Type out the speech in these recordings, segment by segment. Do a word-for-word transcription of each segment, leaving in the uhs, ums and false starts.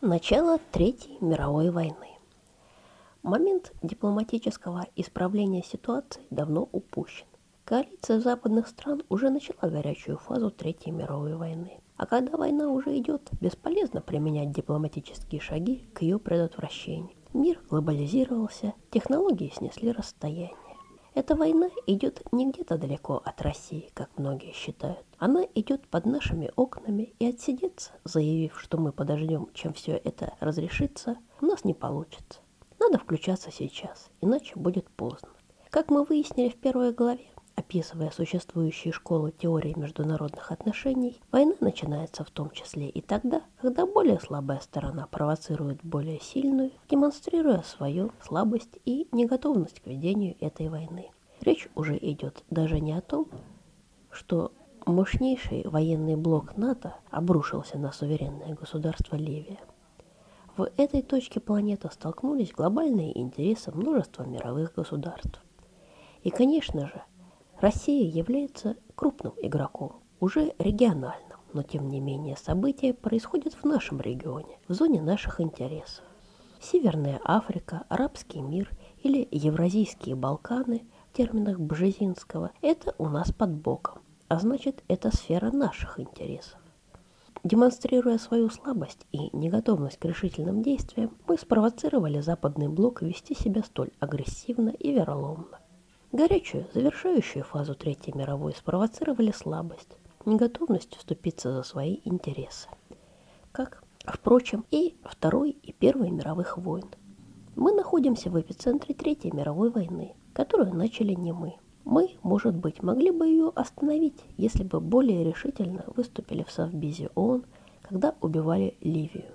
Начало Третьей мировой войны. Момент дипломатического исправления ситуации давно упущен. Коалиция западных стран уже начала горячую фазу Третьей мировой войны. А когда война уже идет, бесполезно применять дипломатические шаги к ее предотвращению. Мир глобализировался, технологии снесли расстояние. Эта война идет не где-то далеко от России, как многие считают. Она идет под нашими окнами, и отсидеться, заявив, что мы подождем, чем все это разрешится, у нас не получится. Надо включаться сейчас, иначе будет поздно. Как мы выяснили в первой главе, описывая существующие школы теории международных отношений, война начинается в том числе и тогда, когда более слабая сторона провоцирует более сильную, демонстрируя свою слабость и неготовность к ведению этой войны. Речь уже идет даже не о том, что мощнейший военный блок НАТО обрушился на суверенное государство Ливия. В этой точке планеты столкнулись глобальные интересы множества мировых государств. И, конечно же, Россия является крупным игроком, уже региональным, но тем не менее события происходят в нашем регионе, в зоне наших интересов. Северная Африка, арабский мир или Евразийские Балканы в терминах Бжезинского – это у нас под боком, а значит, это сфера наших интересов. Демонстрируя свою слабость и неготовность к решительным действиям, мы спровоцировали Западный блок вести себя столь агрессивно и вероломно. Горячую, завершающую фазу Третьей мировой спровоцировали слабость, неготовность вступиться за свои интересы. Как, впрочем, и Второй и Первой мировых войн. Мы находимся в эпицентре Третьей мировой войны, которую начали не мы. Мы, может быть, могли бы ее остановить, если бы более решительно выступили в Совбезе ООН, когда убивали Ливию.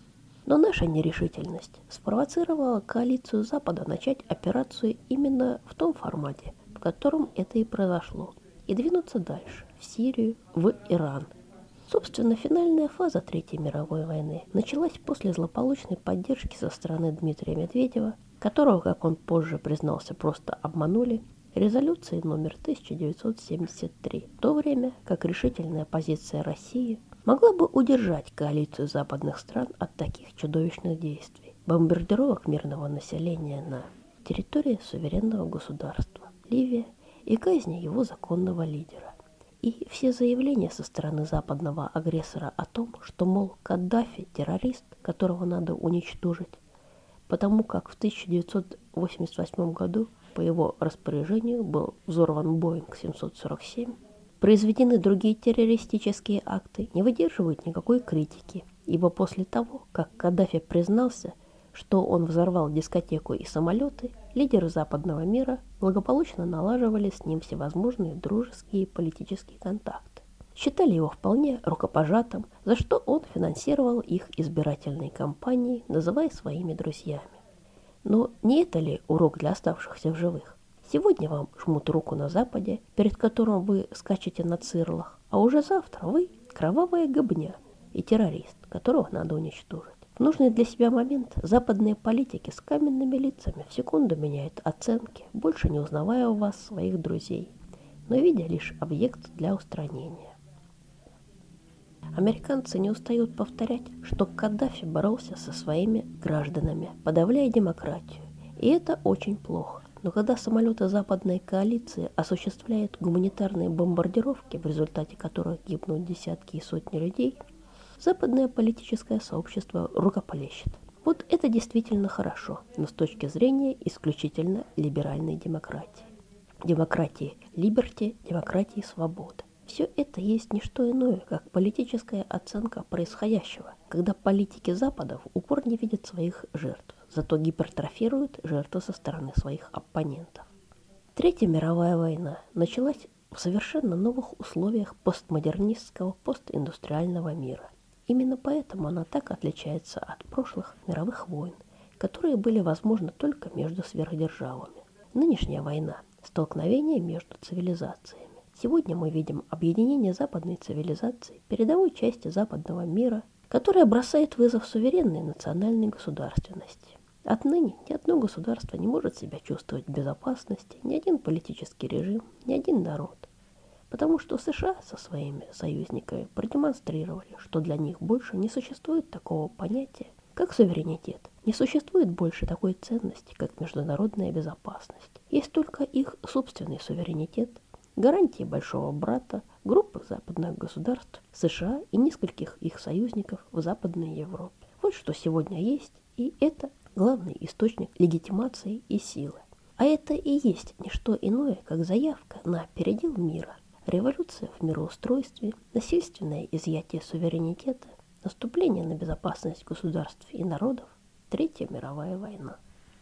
Но наша нерешительность спровоцировала коалицию Запада начать операцию именно в том формате, в котором это и произошло, и двинуться дальше, в Сирию, в Иран. Собственно, финальная фаза Третьей мировой войны началась после злополучной поддержки со стороны Дмитрия Медведева, которого, как он позже признался, просто обманули, резолюции номер тысяча девятьсот семьдесят три, в то время как решительная позиция России могла бы удержать коалицию западных стран от таких чудовищных действий, бомбардировок мирного населения на территории суверенного государства Ливия и казни его законного лидера. И все заявления со стороны западного агрессора о том, что, мол, Каддафи – террорист, которого надо уничтожить, потому как в тысяча девятьсот восемьдесят восьмом году по его распоряжению был взорван Боинг семьсот сорок семь, произведены другие террористические акты, не выдерживают никакой критики, ибо после того, как Каддафи признался, что он взорвал дискотеку и самолеты, лидеры западного мира благополучно налаживали с ним всевозможные дружеские и политические контакты. Считали его вполне рукопожатым, за что он финансировал их избирательные кампании, называя своими друзьями. Но не это ли урок для оставшихся в живых? Сегодня вам жмут руку на Западе, перед которым вы скачете на цирлах, а уже завтра вы кровавая гобня и террорист, которого надо уничтожить. В нужный для себя момент западные политики с каменными лицами в секунду меняют оценки, больше не узнавая у вас своих друзей, но видя лишь объект для устранения. Американцы не устают повторять, что Каддафи боролся со своими гражданами, подавляя демократию, и это очень плохо. Но когда самолеты западной коалиции осуществляют гуманитарные бомбардировки, в результате которых гибнут десятки и сотни людей, западное политическое сообщество рукоплещет. Вот это действительно хорошо, но с точки зрения исключительно либеральной демократии. Демократии либерти, демократии свободы. Все это есть не что иное, как политическая оценка происходящего, когда политики Запада в упор не видят своих жертв, зато гипертрофируют жертвы со стороны своих оппонентов. Третья мировая война началась в совершенно новых условиях постмодернистского, постиндустриального мира. Именно поэтому она так отличается от прошлых мировых войн, которые были возможны только между сверхдержавами. Нынешняя война – столкновение между цивилизациями. Сегодня мы видим объединение западной цивилизации, передовой части западного мира, которая бросает вызов суверенной национальной государственности. Отныне ни одно государство не может себя чувствовать в безопасности, ни один политический режим, ни один народ. Потому что США со своими союзниками продемонстрировали, что для них больше не существует такого понятия, как суверенитет. Не существует больше такой ценности, как международная безопасность. Есть только их собственный суверенитет, гарантии большого брата, группы западных государств, США и нескольких их союзников в Западной Европе. Вот что сегодня есть, и это главный источник легитимации и силы. А это и есть не что иное, как заявка на передел мира, революция в мироустройстве, насильственное изъятие суверенитета, наступление на безопасность государств и народов, Третья мировая война.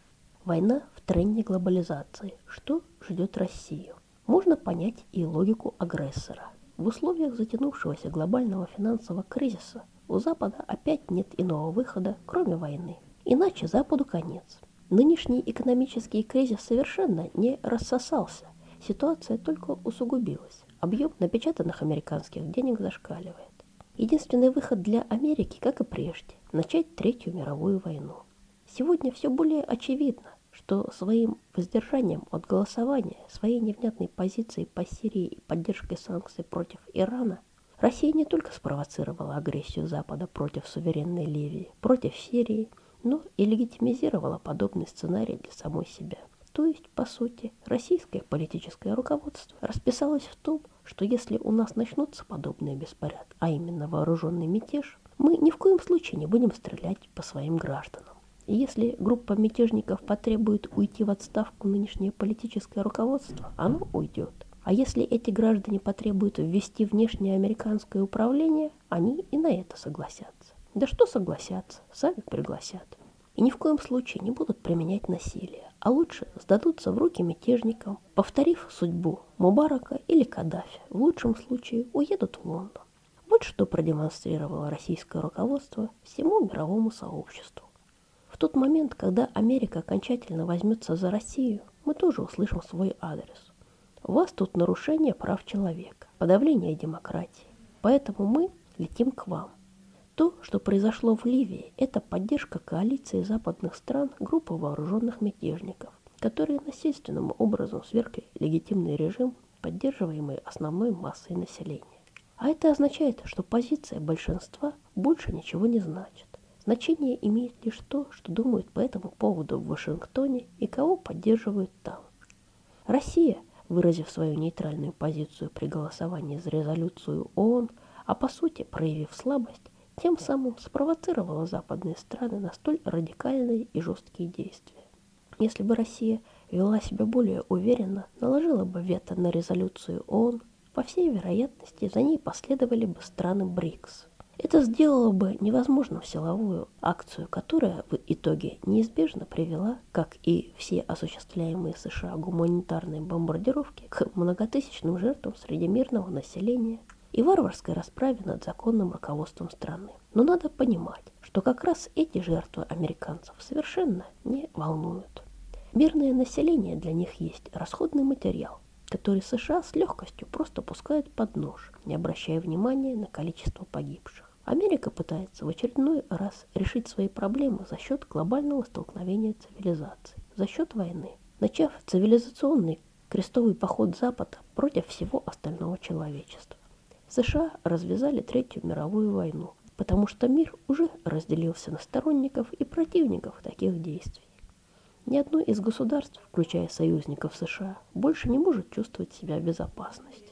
Война в тренде глобализации. Что ждет Россию? Можно понять и логику агрессора. В условиях затянувшегося глобального финансового кризиса у Запада опять нет иного выхода, кроме войны. Иначе Западу конец. Нынешний экономический кризис совершенно не рассосался. Ситуация только усугубилась. Объем напечатанных американских денег зашкаливает. Единственный выход для Америки, как и прежде, начать Третью мировую войну. Сегодня все более очевидно, что своим воздержанием от голосования, своей невнятной позицией по Сирии и поддержкой санкций против Ирана, Россия не только спровоцировала агрессию Запада против суверенной Ливии, против Сирии, но и легитимизировала подобный сценарий для самой себя. То есть, по сути, российское политическое руководство расписалось в том, что если у нас начнутся подобные беспорядки, а именно вооруженный мятеж, мы ни в коем случае не будем стрелять по своим гражданам. И если группа мятежников потребует уйти в отставку нынешнее политическое руководство, оно уйдет. А если эти граждане потребуют ввести внешнее американское управление, они и на это согласятся. Да что согласятся, сами пригласят. И ни в коем случае не будут применять насилие, а лучше сдадутся в руки мятежникам, повторив судьбу Мубарака или Каддафи, в лучшем случае уедут в Лондон. Вот что продемонстрировало российское руководство всему мировому сообществу. В тот момент, когда Америка окончательно возьмется за Россию, мы тоже услышим свой адрес. У вас тут нарушение прав человека, подавление демократии, поэтому мы летим к вам. То, что произошло в Ливии, это поддержка коалиции западных стран группы вооруженных мятежников, которые насильственным образом свергли легитимный режим, поддерживаемый основной массой населения. А это означает, что позиция большинства больше ничего не значит. Значение имеет лишь то, что думают по этому поводу в Вашингтоне и кого поддерживают там. Россия, выразив свою нейтральную позицию при голосовании за резолюцию ООН, а по сути проявив слабость, тем самым спровоцировала западные страны на столь радикальные и жесткие действия. Если бы Россия вела себя более уверенно, наложила бы вето на резолюцию ООН, по всей вероятности за ней последовали бы страны БРИКС. Это сделало бы невозможным силовую акцию, которая в итоге неизбежно привела, как и все осуществляемые США гуманитарные бомбардировки, к многотысячным жертвам среди мирного населения и варварской расправе над законным руководством страны. Но надо понимать, что как раз эти жертвы американцев совершенно не волнуют. Мирное население для них есть расходный материал, который США с легкостью просто пускают под нож, не обращая внимания на количество погибших. Америка пытается в очередной раз решить свои проблемы за счет глобального столкновения цивилизаций, за счет войны, начав цивилизационный крестовый поход Запада против всего остального человечества. США развязали Третью мировую войну, потому что мир уже разделился на сторонников и противников таких действий. Ни одно из государств, включая союзников США, больше не может чувствовать себя в безопасности.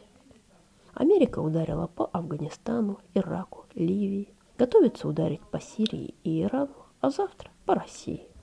Америка ударила по Афганистану, Ираку, Ливии, готовится ударить по Сирии и Ирану, а завтра по России.